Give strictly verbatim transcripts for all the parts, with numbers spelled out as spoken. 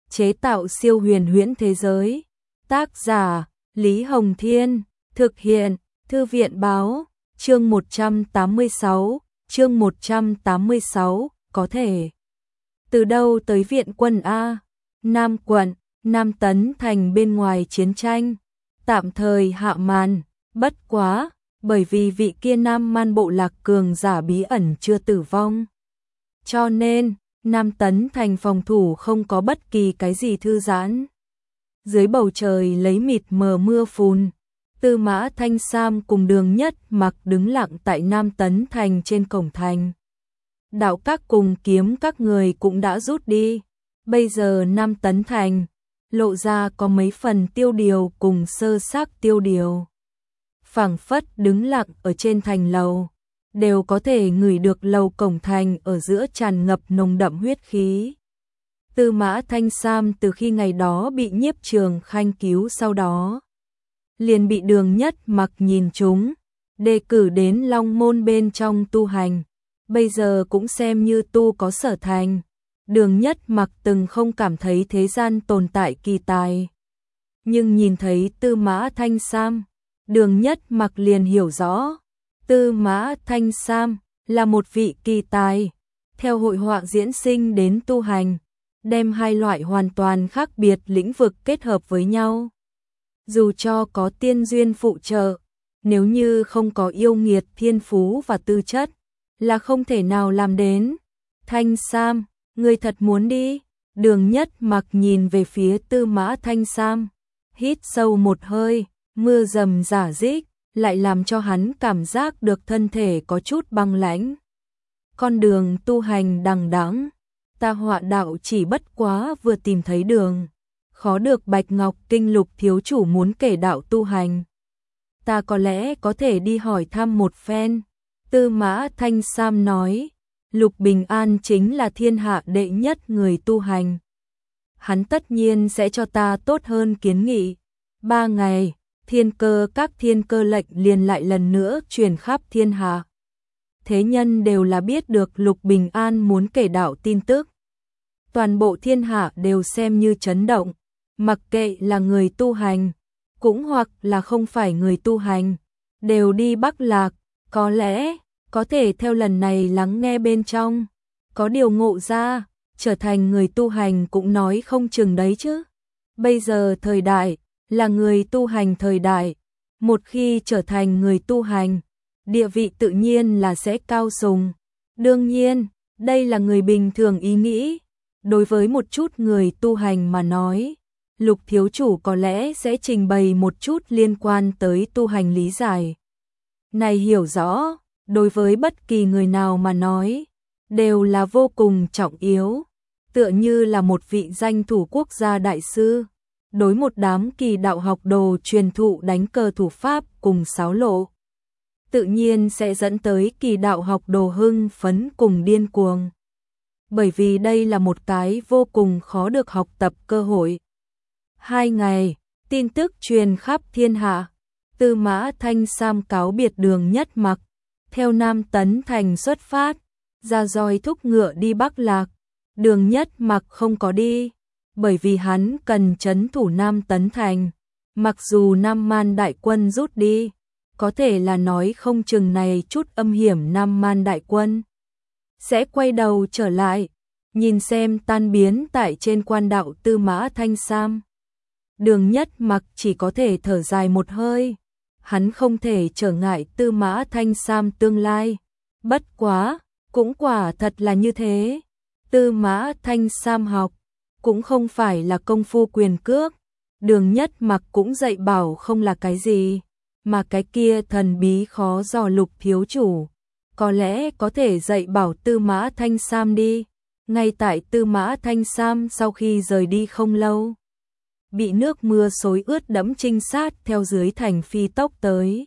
chế tạo siêu huyền huyễn thế giới. Tác giả Lý Hồng Thiên, thực hiện Thư viện Báo. Chương một trăm tám mươi sáu, chương một trăm tám mươi sáu, có thể. Từ đâu tới viện quân A? Nam quận, Nam Tấn Thành bên ngoài chiến tranh. Tạm thời hạ màn, bất quá, bởi vì vị kia Nam Man bộ lạc cường giả bí ẩn chưa tử vong. Cho nên, Nam Tấn Thành phòng thủ không có bất kỳ cái gì thư giãn. Dưới bầu trời lấy mịt mờ mưa phùn, Tư Mã Thanh Sam cùng Đường Nhất Mặc đứng lặng tại Nam Tấn Thành trên cổng thành. Đạo các cùng kiếm các người cũng đã rút đi. Bây giờ Nam Tấn Thành lộ ra có mấy phần tiêu điều cùng sơ xác tiêu điều. Phảng phất đứng lặng ở trên thành lầu, đều có thể ngửi được lầu cổng thành ở giữa tràn ngập nồng đậm huyết khí. Tư Mã Thanh Sam từ khi ngày đó bị Nhiếp Trường Khanh cứu sau đó, liền bị Đường Nhất Mặc nhìn trúng, đề cử đến Long Môn bên trong tu hành. Bây giờ cũng xem như tu có sở thành. Đường Nhất Mặc từng không cảm thấy thế gian tồn tại kỳ tài, nhưng nhìn thấy Tư Mã Thanh Sam, Đường Nhất Mặc liền hiểu rõ, Tư Mã Thanh Sam là một vị kỳ tài, theo hội họa diễn sinh đến tu hành, đem hai loại hoàn toàn khác biệt lĩnh vực kết hợp với nhau. Dù cho có tiên duyên phụ trợ, nếu như không có yêu nghiệt thiên phú và tư chất, là không thể nào làm đến. Thanh Sam, ngươi thật muốn đi? Đường Nhất Mặc nhìn về phía Tư Mã Thanh Sam, hít sâu một hơi, mưa rầm rả rích, lại làm cho hắn cảm giác được thân thể có chút băng lãnh. Con đường tu hành đằng đẵng, ta họa đạo chỉ bất quá vừa tìm thấy đường, khó được Bạch Ngọc Kinh Lục thiếu chủ muốn kể đạo tu hành. Ta có lẽ có thể đi hỏi thăm một phen. Tư Mã Thanh Sam nói, Lục Bình An chính là thiên hạ đệ nhất người tu hành. Hắn tất nhiên sẽ cho ta tốt hơn kiến nghị. Ba ngày, thiên cơ các thiên cơ lệnh liền lại lần nữa truyền khắp thiên hạ. Thế nhân đều là biết được Lục Bình An muốn kể đạo tin tức. Toàn bộ thiên hạ đều xem như chấn động, mặc kệ là người tu hành, cũng hoặc là không phải người tu hành, đều đi Bắc Lạc, có lẽ có thể theo lần này lắng nghe bên trong, có điều ngộ ra, trở thành người tu hành cũng nói không chừng đấy chứ. Bây giờ thời đại là người tu hành thời đại, một khi trở thành người tu hành, địa vị tự nhiên là sẽ cao sùng. Đương nhiên, đây là người bình thường ý nghĩ. Đối với một chút người tu hành mà nói, Lục thiếu chủ có lẽ sẽ trình bày một chút liên quan tới tu hành lý giải. Này hiểu rõ, đối với bất kỳ người nào mà nói, đều là vô cùng trọng yếu, tựa như là một vị danh thủ quốc gia đại sư, đối một đám kỳ đạo học đồ truyền thụ đánh cờ thủ pháp cùng sáo lộ. Tự nhiên sẽ dẫn tới kỳ đạo học đồ hưng phấn cùng điên cuồng. Bởi vì đây là một cái vô cùng khó được học tập cơ hội. Hai ngày, tin tức truyền khắp thiên hạ. Tư Mã Thanh Sam cáo biệt Đường Nhất Mặc, theo Nam Tấn Thành xuất phát, ra roi thúc ngựa đi Bắc Lạc. Đường Nhất Mặc không có đi, bởi vì hắn cần trấn thủ Nam Tấn Thành. Mặc dù Nam Man đại quân rút đi, có thể là nói không chừng này chút âm hiểm Nam Man đại quân sẽ quay đầu trở lại, nhìn xem tan biến tại trên quan đạo Tư Mã Thanh Sam. Đường Nhất Mặc chỉ có thể thở dài một hơi, hắn không thể trở ngại Tư Mã Thanh Sam tương lai. Bất quá, cũng quả thật là như thế. Tư Mã Thanh Sam học, cũng không phải là công phu quyền cước. Đường Nhất Mặc cũng dạy bảo không là cái gì, mà cái kia thần bí khó dò Lục thiếu chủ. Có lẽ có thể dạy bảo Tư Mã Thanh Sam đi. Ngay tại Tư Mã Thanh Sam sau khi rời đi không lâu, bị nước mưa xối ướt đẫm trinh sát theo dưới thành phi tốc tới.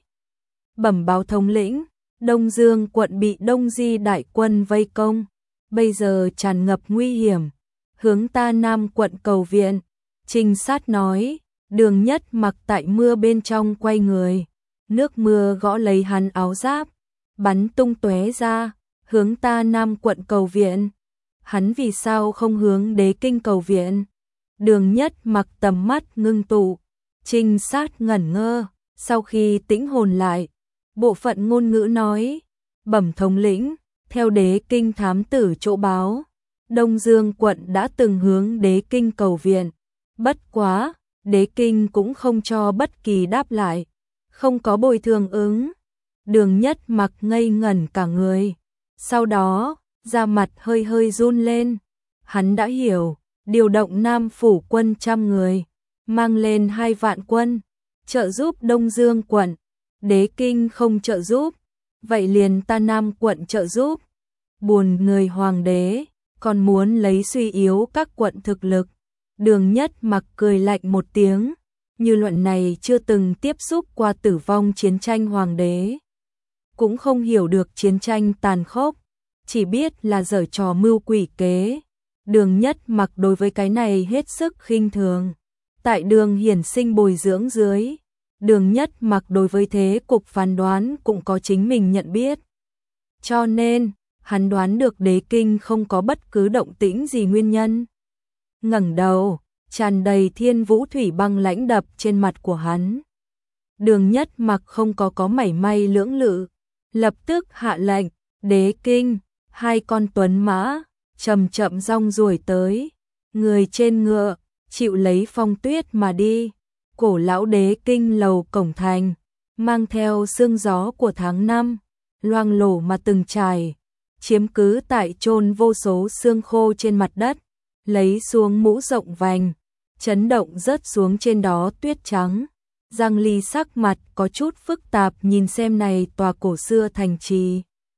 Bẩm báo thống lĩnh, Đông Dương quận bị Đông Di đại quân vây công, bây giờ tràn ngập nguy hiểm, hướng ta Nam quận cầu viện. Trinh sát nói, Đường Nhất Mặc tại mưa bên trong quay người, nước mưa gõ lấy hắn áo giáp, bắn tung tóe ra, hướng ta Nam quận cầu viện. Hắn vì sao không hướng Đế Kinh cầu viện? Đường Nhất Mặc tầm mắt ngưng tụ, trinh sát ngẩn ngơ, sau khi tĩnh hồn lại, bộ phận ngôn ngữ nói, bẩm thống lĩnh, theo đế kinh thám tử chỗ báo, Đông Dương quận đã từng hướng đế kinh cầu viện, bất quá, đế kinh cũng không cho bất kỳ đáp lại, không có bồi thường ứng. Đường Nhất Mặc ngây ngẩn cả người, sau đó, da mặt hơi hơi run lên, hắn đã hiểu, điều động Nam phủ quân trăm người, mang lên hai vạn quân, trợ giúp Đông Dương quận, đế kinh không trợ giúp, vậy liền ta Nam quận trợ giúp. Buồn người hoàng đế, còn muốn lấy suy yếu các quận thực lực. Đường Nhất Mặc cười lạnh một tiếng, như luận này chưa từng tiếp xúc qua tử vong chiến tranh hoàng đế, cũng không hiểu được chiến tranh tàn khốc, chỉ biết là giở trò mưu quỷ kế. Đường Nhất Mặc đối với cái này hết sức khinh thường. Tại Đường Hiển Sinh bồi dưỡng dưới, Đường Nhất Mặc đối với thế cục phán đoán cũng có chính mình nhận biết. Cho nên, hắn đoán được đế kinh không có bất cứ động tĩnh gì nguyên nhân. Ngẩng đầu, tràn đầy thiên vũ thủy băng lãnh đập trên mặt của hắn. Đường Nhất Mặc không có có mảy may lưỡng lự, lập tức hạ lệnh, đế kinh, hai con tuấn mã, chậm chậm rong ruổi tới, người trên ngựa, chịu lấy phong tuyết mà đi. Cổ lão đế kinh lầu cổng thành, mang theo sương gió của tháng năm, loang lổ mà từng trải, chiếm cứ tại chôn vô số xương khô trên mặt đất, lấy xuống mũ rộng vành, chấn động rớt xuống trên đó tuyết trắng. Giang Ly sắc mặt có chút phức tạp nhìn xem này tòa cổ xưa thành trì.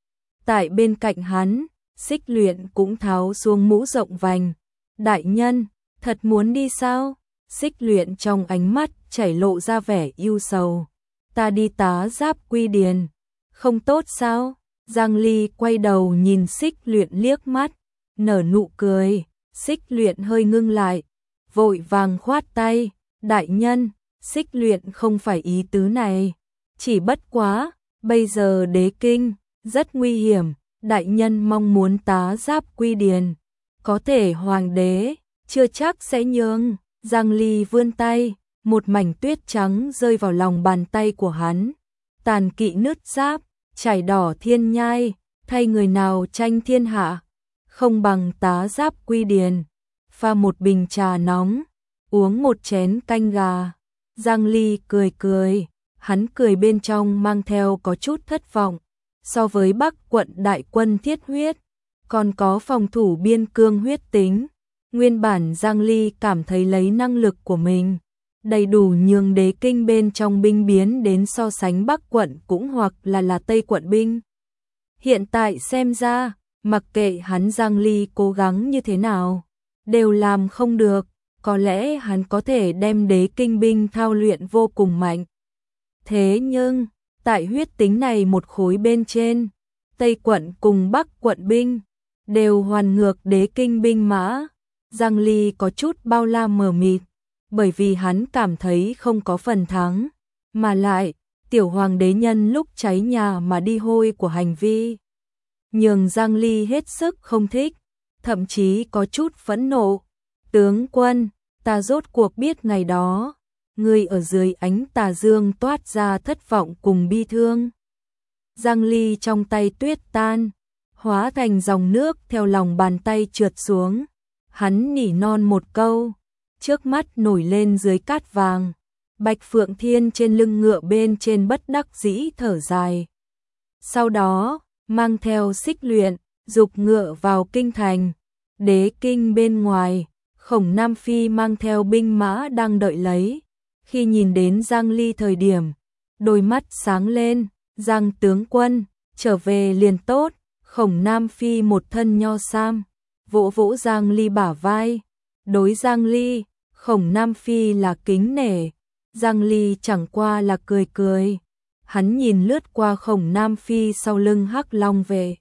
Tại bên cạnh hắn, Xích Luyện cũng tháo xuống mũ rộng vành. Đại nhân, thật muốn đi sao? Xích Luyện trong ánh mắt chảy lộ ra vẻ ưu sầu. Ta đi tá giáp quy điền, không tốt sao? Giang Ly quay đầu nhìn Xích Luyện liếc mắt, nở nụ cười. Xích Luyện hơi ngưng lại, vội vàng khoát tay. Đại nhân, Xích Luyện không phải ý tứ này, chỉ bất quá, bây giờ đế kinh rất nguy hiểm, đại nhân mong muốn tá giáp quy điền, có thể hoàng đế chưa chắc sẽ nhường. Giang Ly vươn tay, một mảnh tuyết trắng rơi vào lòng bàn tay của hắn. Tàn kỵ nứt giáp, trải đỏ thiên nhai, thay người nào tranh thiên hạ, không bằng tá giáp quy điền. Pha một bình trà nóng, uống một chén canh gà. Giang Ly cười cười, hắn cười bên trong mang theo có chút thất vọng. So với Bắc quận đại quân thiết huyết, còn có phòng thủ biên cương huyết tính. Nguyên bản Giang Ly cảm thấy lấy năng lực của mình, đầy đủ nhường đế kinh bên trong binh biến đến so sánh Bắc quận cũng hoặc là là Tây quận binh. Hiện tại xem ra, mặc kệ hắn Giang Ly cố gắng như thế nào, đều làm không được, có lẽ hắn có thể đem đế kinh binh thao luyện vô cùng mạnh. Thế nhưng, tại huyết tính này một khối bên trên, Tây quận cùng Bắc quận binh, đều hoàn ngược đế kinh binh mã. Giang Ly có chút bao la mờ mịt, bởi vì hắn cảm thấy không có phần thắng, mà lại, tiểu hoàng đế nhân lúc cháy nhà mà đi hôi của hành vi. Nhường Giang Ly hết sức không thích, thậm chí có chút phẫn nộ. Tướng quân, ta rốt cuộc biết ngày đó, người ở dưới ánh tà dương toát ra thất vọng cùng bi thương. Giang Ly trong tay tuyết tan, hóa thành dòng nước theo lòng bàn tay trượt xuống. Hắn nỉ non một câu, trước mắt nổi lên dưới cát vàng. Bạch Phượng Thiên trên lưng ngựa bên trên bất đắc dĩ thở dài. Sau đó, mang theo Xích Luyện, dục ngựa vào kinh thành. Đế kinh bên ngoài, Khổng Nam Phi mang theo binh mã đang đợi lấy. Khi nhìn đến Giang Ly thời điểm, đôi mắt sáng lên. Giang tướng quân, trở về liền tốt. Khổng Nam Phi một thân nho sam, vỗ vỗ Giang Ly bả vai. Đối Giang Ly, Khổng Nam Phi là kính nể, Giang Ly chẳng qua là cười cười. Hắn nhìn lướt qua Khổng Nam Phi sau lưng Hắc Long vệ.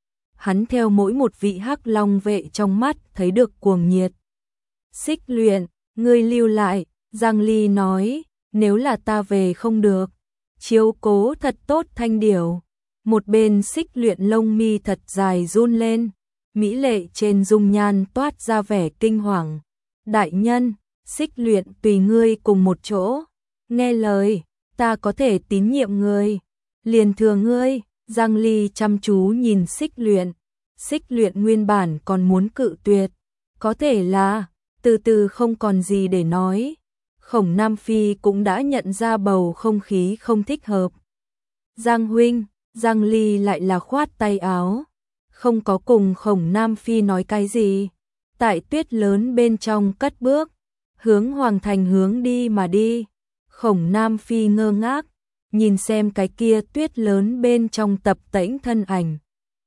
Hắn theo mỗi một vị Hắc Long vệ trong mắt thấy được cuồng nhiệt. Xích Luyện, ngươi lưu lại, Giang Ly nói, nếu là ta về không được, chiếu cố thật tốt Thanh Điểu. Một bên Xích Luyện lông mi thật dài run lên, mỹ lệ trên dung nhan toát ra vẻ kinh hoàng. Đại nhân, Xích Luyện tùy ngươi cùng một chỗ. Nghe lời, ta có thể tín nhiệm ngươi. Liền thừa ngươi. Giang Ly chăm chú nhìn Xích Luyện. Xích Luyện nguyên bản còn muốn cự tuyệt. Có thể là, từ từ không còn gì để nói. Khổng Nam Phi cũng đã nhận ra bầu không khí không thích hợp. Giang huynh, Giang Ly lại là khoát tay áo. Không có cùng Khổng Nam Phi nói cái gì. Tại tuyết lớn bên trong cất bước. Hướng Hoàng Thành hướng đi mà đi. Khổng Nam Phi ngơ ngác. Nhìn xem cái kia tuyết lớn bên trong tập tễnh thân ảnh.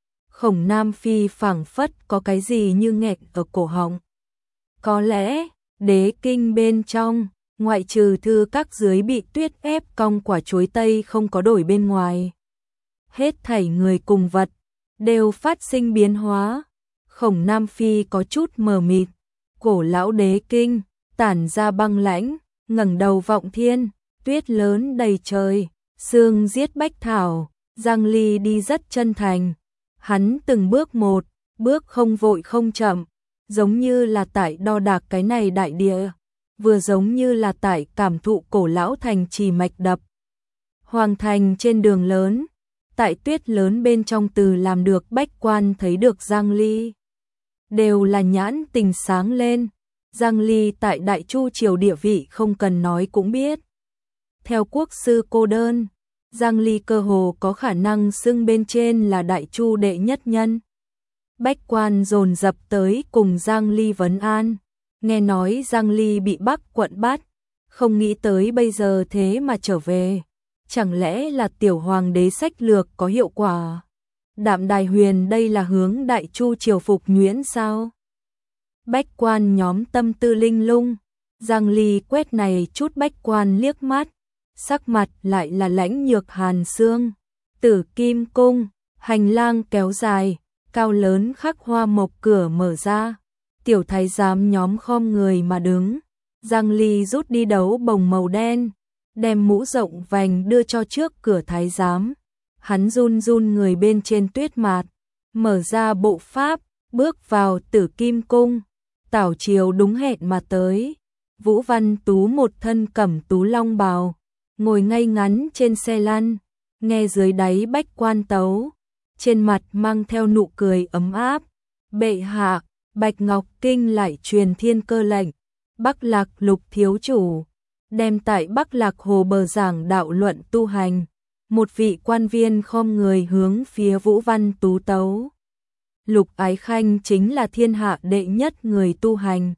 Khổng Nam Phi phảng phất có cái gì như nghẹt ở cổ họng. Có lẽ, đế kinh bên trong, ngoại trừ thư các dưới bị tuyết ép cong quả chuối tây không có đổi bên ngoài. Hết thảy người cùng vật, đều phát sinh biến hóa. Khổng Nam Phi có chút mờ mịt. Cổ lão đế kinh, tản ra băng lãnh, ngẩng đầu vọng thiên, tuyết lớn đầy trời, sương giết bách thảo. Giang Ly đi rất chân thành. Hắn từng bước một, bước không vội không chậm, giống như là tại đo đạc cái này đại địa, vừa giống như là tại cảm thụ cổ lão thành trì mạch đập. Hoàng thành trên đường lớn, tại tuyết lớn bên trong từ làm được bách quan thấy được Giang Ly. Đều là nhãn tình sáng lên, Giang Ly tại Đại Chu triều địa vị không cần nói cũng biết. Theo quốc sư cô đơn, Giang Ly cơ hồ có khả năng xưng bên trên là Đại Chu đệ nhất nhân. Bách quan dồn dập tới cùng Giang Ly vấn an. Nghe nói Giang Ly bị Bắc quận bắt, không nghĩ tới bây giờ thế mà trở về. Chẳng lẽ là tiểu hoàng đế sách lược có hiệu quả? Đạm Đài Huyền đây là hướng Đại Chu triều phục nhuyễn sao? Bách quan nhóm tâm tư linh lung. Giang Ly quét này chút bách quan liếc mắt. Sắc mặt lại là lãnh nhược hàn xương. Tử Kim Cung, hành lang kéo dài, cao lớn khắc hoa mộc cửa mở ra. Tiểu thái giám nhóm khom người mà đứng. Giang Ly rút đi đấu bồng màu đen, đem mũ rộng vành đưa cho trước cửa thái giám. Hắn run run người bên trên tuyết mạt, mở ra bộ pháp, bước vào Tử Kim Cung. Tảo chiều đúng hẹn mà tới. Vũ Văn Tú một thân cẩm tú long bào, ngồi ngay ngắn trên xe lăn, nghe dưới đáy bách quan tấu, trên mặt mang theo nụ cười ấm áp. Bệ hạ, Bạch Ngọc Kinh lại truyền thiên cơ lệnh, Bắc Lạc Lục thiếu chủ, đem tại Bắc Lạc Hồ bờ giảng đạo luận tu hành. Một vị quan viên khom người hướng phía Vũ Văn Tú tấu. Lục Ái Khanh chính là thiên hạ đệ nhất người tu hành.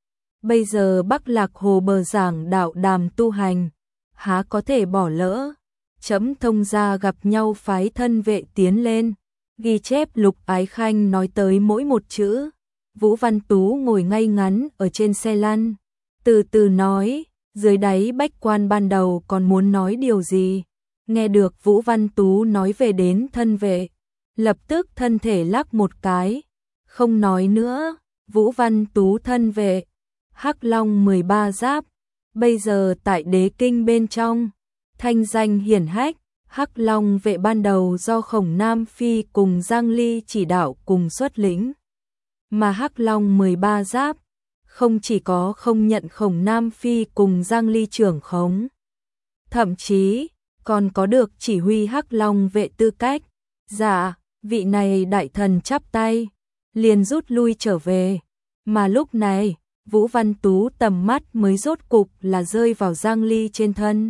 Bây giờ Bắc Lạc Hồ bờ giảng đạo đàm tu hành, há có thể bỏ lỡ. Chấm thông ra gặp nhau phái thân vệ tiến lên, ghi chép Lục Ái Khanh nói tới mỗi một chữ. Vũ Văn Tú ngồi ngay ngắn ở trên xe lăn, từ từ nói, dưới đáy bách quan ban đầu còn muốn nói điều gì. Nghe được Vũ Văn Tú nói về đến thân vệ, lập tức thân thể lắc một cái, không nói nữa. Vũ Văn Tú thân vệ, Hắc Long mười ba giáp, bây giờ tại đế kinh bên trong, thanh danh hiển hách. Hắc Long vệ ban đầu do Khổng Nam Phi cùng Giang Ly chỉ đạo cùng xuất lĩnh. Mà Hắc Long mười ba giáp, không chỉ có không nhận Khổng Nam Phi cùng Giang Ly trưởng khống, thậm chí còn có được chỉ huy Hắc Long vệ tư cách. Dạ, vị này đại thần chắp tay, liền rút lui trở về. Mà lúc này, Vũ Văn Tú tầm mắt mới rốt cục là rơi vào Giang Ly trên thân.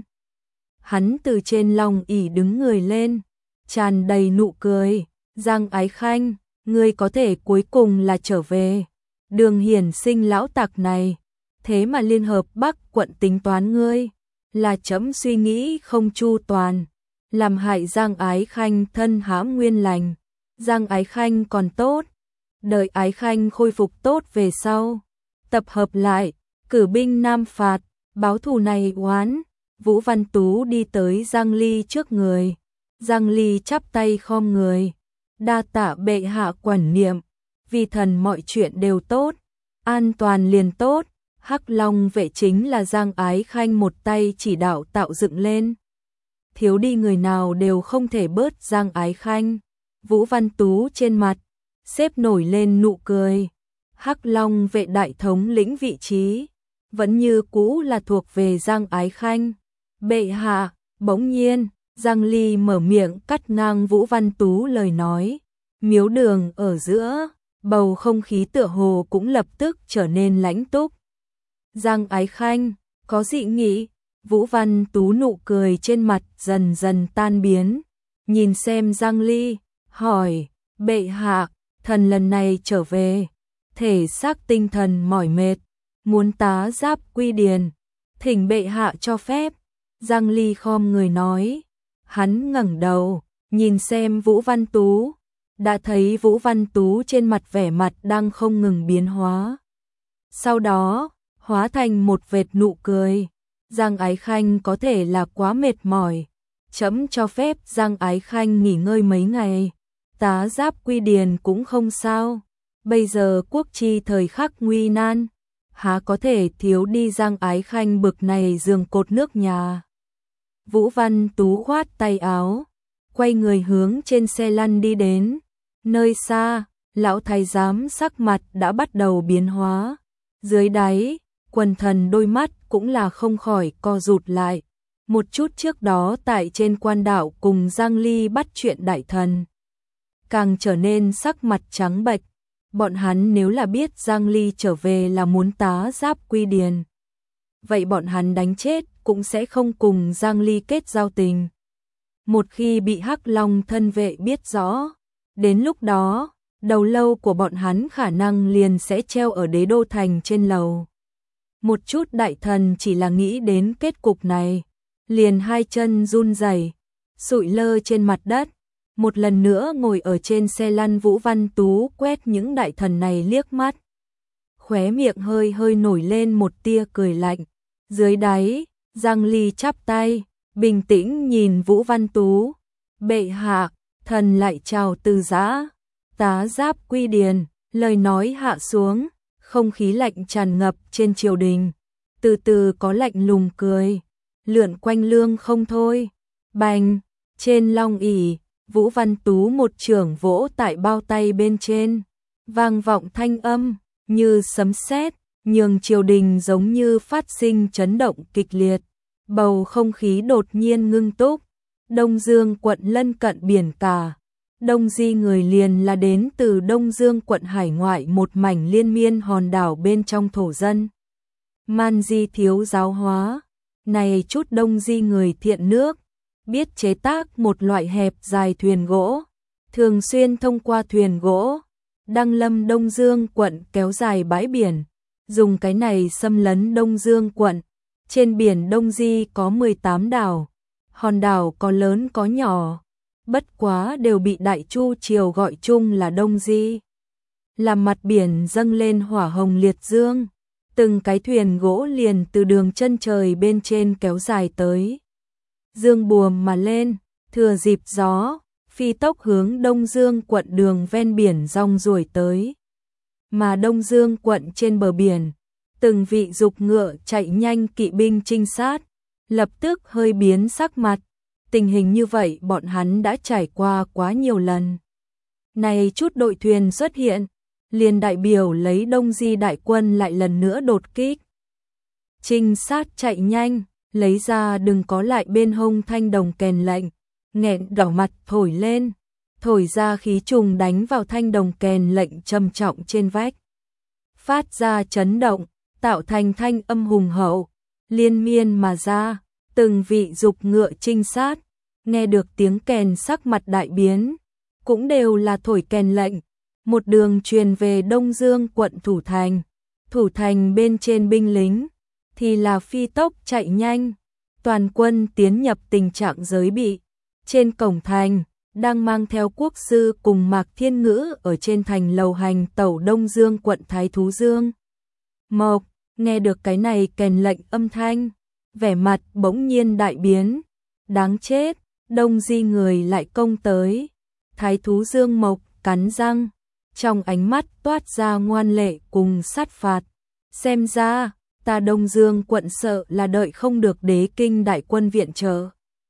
Hắn từ trên long ỷ đứng người lên, tràn đầy nụ cười. Giang Ái Khanh, ngươi có thể cuối cùng là trở về. Đường Hiển Sinh lão tặc này, thế mà liên hợp Bắc quận tính toán ngươi, là chấm suy nghĩ không chu toàn, làm hại Giang Ái Khanh thân hãm nguyên lành. Giang Ái Khanh còn tốt, đợi Ái Khanh khôi phục tốt về sau, tập hợp lại, cử binh nam phạt, báo thù này oán. Vũ Văn Tú đi tới Giang Ly trước người. Giang Ly chắp tay khom người, đa tạ bệ hạ quản niệm, vì thần mọi chuyện đều tốt, an toàn liền tốt. Hắc Long vệ chính là Giang Ái Khanh một tay chỉ đạo tạo dựng lên, thiếu đi người nào đều không thể bớt Giang Ái Khanh. Vũ Văn Tú trên mặt xếp nổi lên nụ cười, Hắc Long vệ đại thống lĩnh vị trí vẫn như cũ là thuộc về Giang Ái Khanh. Bệ hạ, bỗng nhiên, Giang Ly mở miệng cắt ngang Vũ Văn Tú lời nói. Miếu đường ở giữa, bầu không khí tựa hồ cũng lập tức trở nên lãnh túc. Giang Ái Khanh, có dị nghị? Vũ Văn Tú nụ cười trên mặt dần dần tan biến, nhìn xem Giang Ly, hỏi, bệ hạ, thần lần này trở về, thể xác tinh thần mỏi mệt, muốn tá giáp quy điền, thỉnh bệ hạ cho phép. Giang Ly khom người nói, hắn ngẩng đầu, nhìn xem Vũ Văn Tú, đã thấy Vũ Văn Tú trên mặt vẻ mặt đang không ngừng biến hóa. Sau đó, hóa thành một vệt nụ cười. Giang Ái Khanh có thể là quá mệt mỏi, chấm cho phép Giang Ái Khanh nghỉ ngơi mấy ngày, tá giáp quy điền cũng không sao. Bây giờ quốc chi thời khắc nguy nan, há có thể thiếu đi Giang Ái Khanh bực này giường cột nước nhà. Vũ Văn Tú khoát tay áo, quay người hướng trên xe lăn đi đến. Nơi xa, lão thái giám sắc mặt đã bắt đầu biến hóa. Dưới đáy, quần thần đôi mắt cũng là không khỏi co rụt lại. Một chút trước đó tại trên quan đảo cùng Giang Ly bắt chuyện đại thần, càng trở nên sắc mặt trắng bệch. Bọn hắn nếu là biết Giang Ly trở về là muốn tá giáp quy điền, vậy bọn hắn đánh chết cũng sẽ không cùng Giang Ly kết giao tình. Một khi bị Hắc Long thân vệ biết rõ, đến lúc đó, đầu lâu của bọn hắn khả năng liền sẽ treo ở đế đô thành trên lầu. Một chút đại thần chỉ là nghĩ đến kết cục này, liền hai chân run rẩy, sụi lơ trên mặt đất. Một lần nữa ngồi ở trên xe lăn, Vũ Văn Tú quét những đại thần này liếc mắt, khóe miệng hơi hơi nổi lên một tia cười lạnh. Dưới đáy, Giang Ly chắp tay, bình tĩnh nhìn Vũ Văn Tú. Bệ hạ, thần lại chào từ giã, tá giáp quy điền. Lời nói hạ xuống, không khí lạnh tràn ngập trên triều đình. Từ từ có lạnh lùng cười, lượn quanh lương không thôi. Bành, trên long ỷ, Vũ Văn Tú một chưởng vỗ tại bao tay bên trên, vang vọng thanh âm như sấm sét, nhường triều đình giống như phát sinh chấn động kịch liệt. Bầu không khí đột nhiên ngưng túc. Đông Dương quận lân cận biển cả, Đông Di người liền là đến từ Đông Dương quận hải ngoại một mảnh liên miên hòn đảo bên trong thổ dân. Man Di thiếu giáo hóa, này chút Đông Di người thiện nước, biết chế tác một loại hẹp dài thuyền gỗ, thường xuyên thông qua thuyền gỗ, đăng lâm Đông Dương quận kéo dài bãi biển, dùng cái này xâm lấn Đông Dương quận. Trên biển Đông Di có mười tám đảo, hòn đảo có lớn có nhỏ, bất quá đều bị Đại Chu triều gọi chung là Đông Di. Làm mặt biển dâng lên hỏa hồng liệt dương, từng cái thuyền gỗ liền từ đường chân trời bên trên kéo dài tới. Dương buồm mà lên, thừa dịp gió, phi tốc hướng Đông Dương quận đường ven biển rong ruổi tới. Mà Đông Dương quận trên bờ biển, từng vị dục ngựa chạy nhanh kỵ binh trinh sát, lập tức hơi biến sắc mặt. Tình hình như vậy bọn hắn đã trải qua quá nhiều lần. Này chút đội thuyền xuất hiện, liền đại biểu lấy Đông Di đại quân lại lần nữa đột kích. Trinh sát chạy nhanh, lấy ra đừng có lại bên hông thanh đồng kèn lệnh, nghẹn đỏ mặt thổi lên, thổi ra khí trùng đánh vào thanh đồng kèn lệnh trầm trọng trên vách, phát ra chấn động, tạo thành thanh âm hùng hậu, liên miên mà ra. Từng vị dục ngựa trinh sát, nghe được tiếng kèn sắc mặt đại biến, cũng đều là thổi kèn lệnh, một đường truyền về Đông Dương quận thủ thành. Thủ thành bên trên binh lính thì là phi tốc chạy nhanh, toàn quân tiến nhập tình trạng giới bị. Trên cổng thành, đang mang theo quốc sư cùng Mạc Thiên Ngữ ở trên thành lầu hành tẩu Đông Dương quận Thái Thú Dương Mộc, nghe được cái này kèn lệnh âm thanh, vẻ mặt bỗng nhiên đại biến. Đáng chết, Đông Di người lại công tới. Thái Thú Dương Mộc cắn răng, trong ánh mắt toát ra ngoan lệ cùng sát phạt. Xem ra, ta Đông Dương quận sợ là đợi không được đế kinh đại quân viện trợ.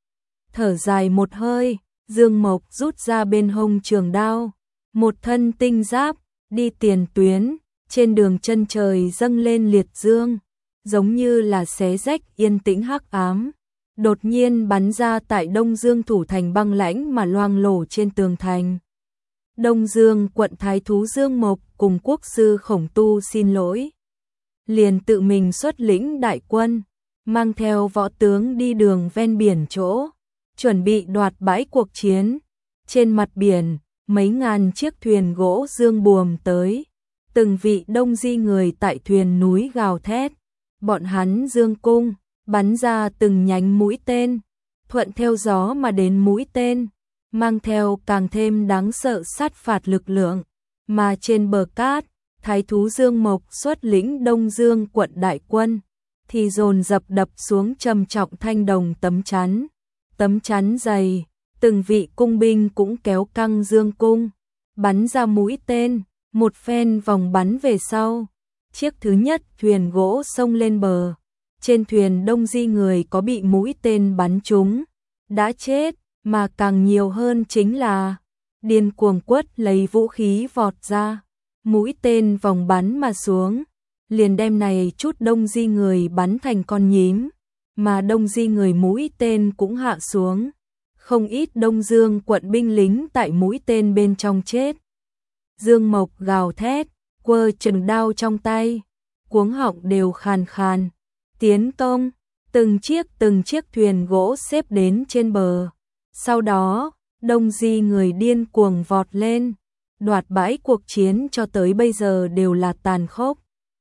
Thở dài một hơi, Dương Mộc rút ra bên hông trường đao, một thân tinh giáp, đi tiền tuyến, Trên đường chân trời dâng lên liệt dương, giống như là xé rách yên tĩnh hắc ám, đột nhiên bắn ra tại Đông Dương thủ thành băng lãnh mà loang lổ trên tường thành. Đông Dương quận thái thú Dương Mộc cùng quốc sư Khổng Tu xin lỗi, liền tự mình xuất lĩnh đại quân, mang theo võ tướng đi đường ven biển chỗ, chuẩn bị đoạt bãi cuộc chiến. Trên mặt biển, mấy ngàn chiếc thuyền gỗ dương buồm tới, từng vị Đông Di người tại thuyền núi gào thét, bọn hắn dương cung, bắn ra từng nhánh mũi tên, thuận theo gió mà đến mũi tên, mang theo càng thêm đáng sợ sát phạt lực lượng, mà trên bờ cát, thái thú Dương Mộc xuất lĩnh Đông Dương quận đại quân, thì dồn dập đập xuống trầm trọng thanh đồng tấm chắn, tấm chắn dày, từng vị cung binh cũng kéo căng dương cung, bắn ra mũi tên, một phen vòng bắn về sau. Chiếc thứ nhất thuyền gỗ xông lên bờ, trên thuyền Đông Di người có bị mũi tên bắn trúng, đã chết, mà càng nhiều hơn chính là điên cuồng quất lấy vũ khí vọt ra, mũi tên vòng bắn mà xuống, liền đem này chút Đông Di người bắn thành con nhím, mà Đông Di người mũi tên cũng hạ xuống, không ít Đông Dương quận binh lính tại mũi tên bên trong chết. Dương Mộc gào thét, quơ trường đao trong tay, cuống họng đều khàn khàn, tiến công, từng chiếc từng chiếc thuyền gỗ xếp đến trên bờ. Sau đó, Đông Di người điên cuồng vọt lên, đoạt bãi cuộc chiến cho tới bây giờ đều là tàn khốc.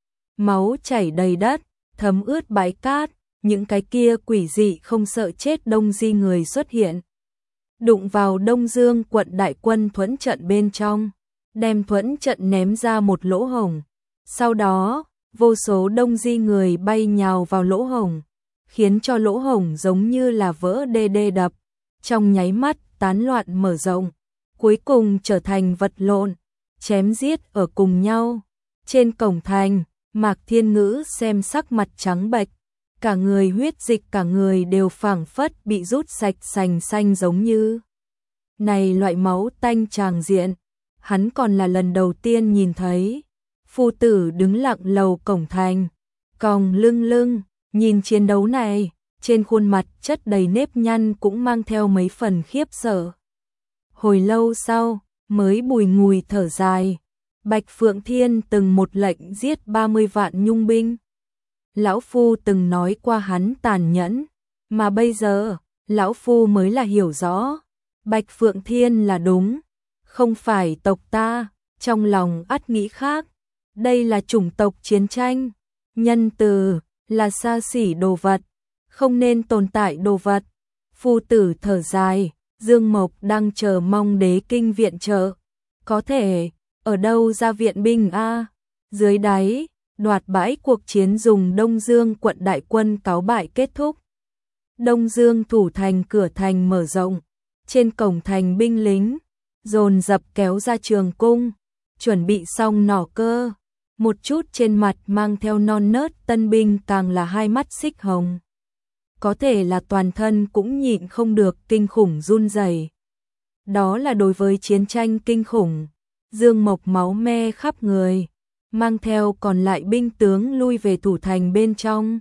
Máu chảy đầy đất, thấm ướt bãi cát, những cái kia quỷ dị không sợ chết Đông Di người xuất hiện. Đụng vào Đông Dương quận đại quân thuẫn trận bên trong, đem thuẫn trận ném ra một lỗ hổng. Sau đó, vô số Đông Di người bay nhào vào lỗ hổng, khiến cho lỗ hổng giống như là vỡ đê đê đập, trong nháy mắt tán loạn mở rộng, cuối cùng trở thành vật lộn, chém giết ở cùng nhau. Trên cổng thành, Mạc Thiên Ngữ xem sắc mặt trắng bệch, cả người huyết dịch cả người đều phảng phất bị rút sạch sành xanh giống như. Này loại máu tanh tràng diện, hắn còn là lần đầu tiên nhìn thấy. Phu tử đứng lặng lầu cổng thành, còng lưng lưng, nhìn chiến đấu này, trên khuôn mặt chất đầy nếp nhăn cũng mang theo mấy phần khiếp sợ. Hồi lâu sau, mới bùi ngùi thở dài, Bạch Phượng Thiên từng một lệnh giết ba mươi vạn nhung binh. Lão Phu từng nói qua hắn tàn nhẫn, mà bây giờ, Lão Phu mới là hiểu rõ, Bạch Phượng Thiên là đúng, không phải tộc ta, trong lòng ắt nghĩ khác. Đây là chủng tộc chiến tranh, nhân từ, là xa xỉ đồ vật, không nên tồn tại đồ vật. Phu tử thở dài, Dương Mộc đang chờ mong đế kinh viện trợ. Có thể, ở đâu ra viện binh a? Dưới đáy, đoạt bãi cuộc chiến dùng Đông Dương quận đại quân cáo bại kết thúc. Đông Dương thủ thành cửa thành mở rộng, trên cổng thành binh lính, dồn dập kéo ra trường cung, chuẩn bị xong nỏ cơ. Một chút trên mặt mang theo non nớt tân binh càng là hai mắt xích hồng. Có thể là toàn thân cũng nhịn không được kinh khủng run rẩy. Đó là đối với chiến tranh kinh khủng. Dương Mộc máu me khắp người, mang theo còn lại binh tướng lui về thủ thành bên trong.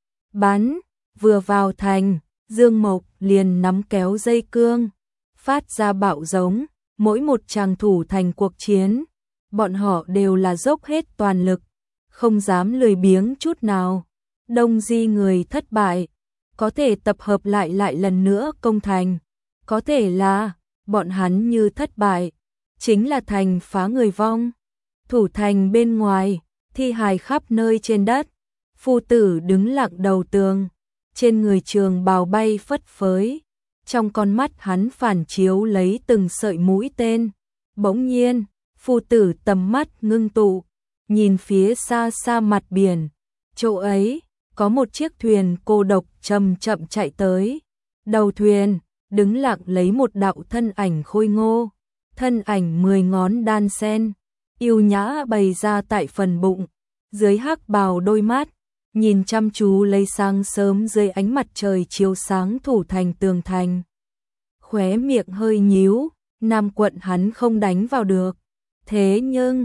Bắn, vừa vào thành, Dương Mộc liền nắm kéo dây cương, phát ra bạo giống, mỗi một tràng thủ thành cuộc chiến. Bọn họ đều là dốc hết toàn lực, không dám lười biếng chút nào. Đông Di người thất bại, có thể tập hợp lại lại lần nữa công thành. Có thể là, bọn hắn như thất bại, chính là thành phá người vong. Thủ thành bên ngoài, thi hài khắp nơi trên đất. Phu tử đứng lặng đầu tường, trên người trường bào bay phất phới. Trong con mắt hắn phản chiếu lấy từng sợi mũi tên. Bỗng nhiên, phu tử tầm mắt ngưng tụ, nhìn phía xa xa mặt biển, chỗ ấy, có một chiếc thuyền cô độc chậm chậm chạy tới. Đầu thuyền, đứng lặng lấy một đạo thân ảnh khôi ngô, thân ảnh mười ngón đan sen, yêu nhã bày ra tại phần bụng, dưới hắc bào đôi mắt, nhìn chăm chú lấy sáng sớm dưới ánh mặt trời chiếu sáng thủ thành tường thành. Khóe miệng hơi nhíu, Nam quận hắn không đánh vào được. Thế nhưng,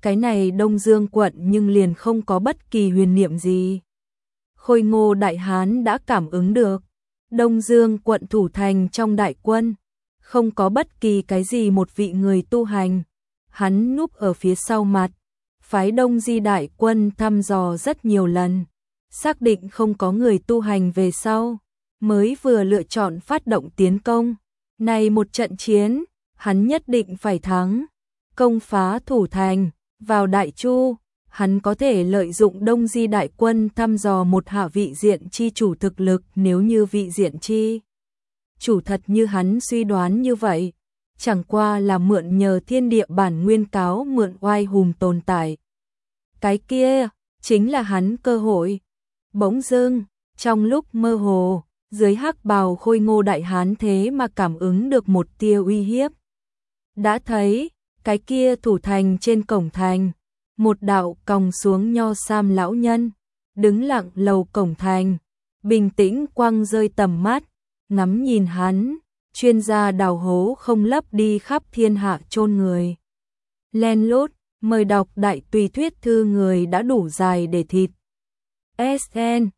cái này Đông Dương quận nhưng liền không có bất kỳ huyền niệm gì. Khôi Ngô Đại Hán đã cảm ứng được, Đông Dương quận thủ thành trong đại quân, không có bất kỳ cái gì một vị người tu hành. Hắn núp ở phía sau mặt, phái Đông Di đại quân thăm dò rất nhiều lần, xác định không có người tu hành về sau, mới vừa lựa chọn phát động tiến công. Này một trận chiến, hắn nhất định phải thắng, công phá thủ thành, vào Đại Chu, hắn có thể lợi dụng Đông Di đại quân thăm dò một hạ vị diện chi chủ thực lực. Nếu như vị diện chi chủ thật như hắn suy đoán như vậy, chẳng qua là mượn nhờ thiên địa bản nguyên cáo mượn oai hùng tồn tại, cái kia chính là hắn cơ hội. Bỗng dưng, trong lúc mơ hồ, dưới hắc bào Khôi Ngô Đại Hán thế mà cảm ứng được một tia uy hiếp. Đã thấy, cái kia thủ thành trên cổng thành, một đạo còng xuống nho sam lão nhân, đứng lặng lầu cổng thành, bình tĩnh quăng rơi tầm mắt, ngắm nhìn hắn, chuyên gia đào hố không lấp đi khắp thiên hạ chôn người. Len lút, mời đọc đại tùy thuyết thư người đã đủ dài để thịt. ét en